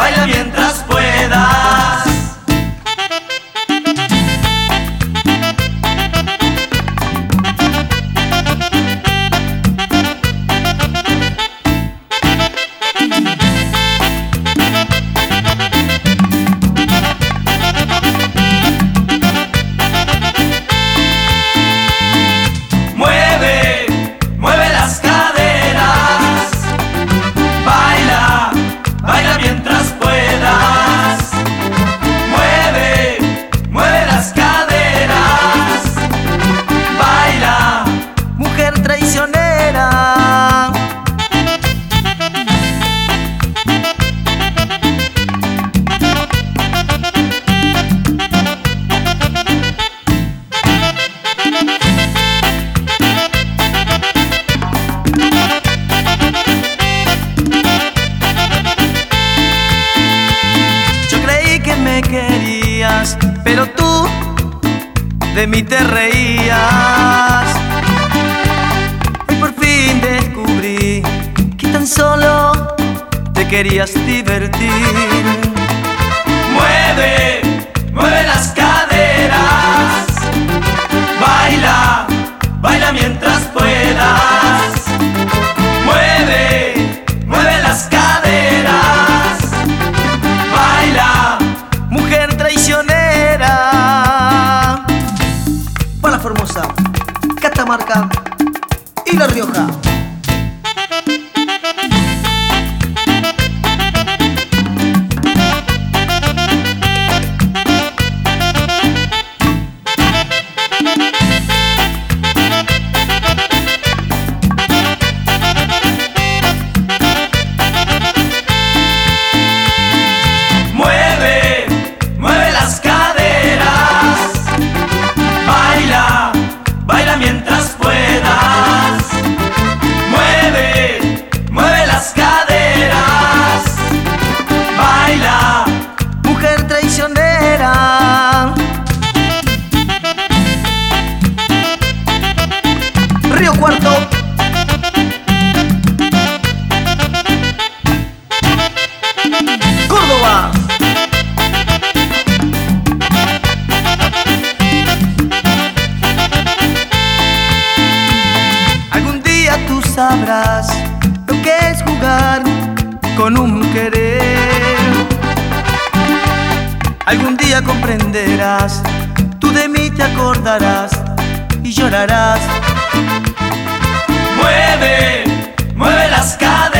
baila mientras puedas. Querías, pero tú de mí te reías. Hoy por fin descubrí que tan solo te querías divertir. Mueve, mueve las caderas. Baila, baila mientras puedas. Mueve, mueve las caderas. Baila, mujer traicionera. Para la Formosa, Catamarca y La Rioja. mientras puedas. Mueve, mueve las caderas. Baila, mujer traicionera. Río Cuarto. Córdoba. Tú sabrás lo que es jugar con un querer. Algún día comprenderás, tú de mí te acordarás y llorarás. mueve, mueve las caderas.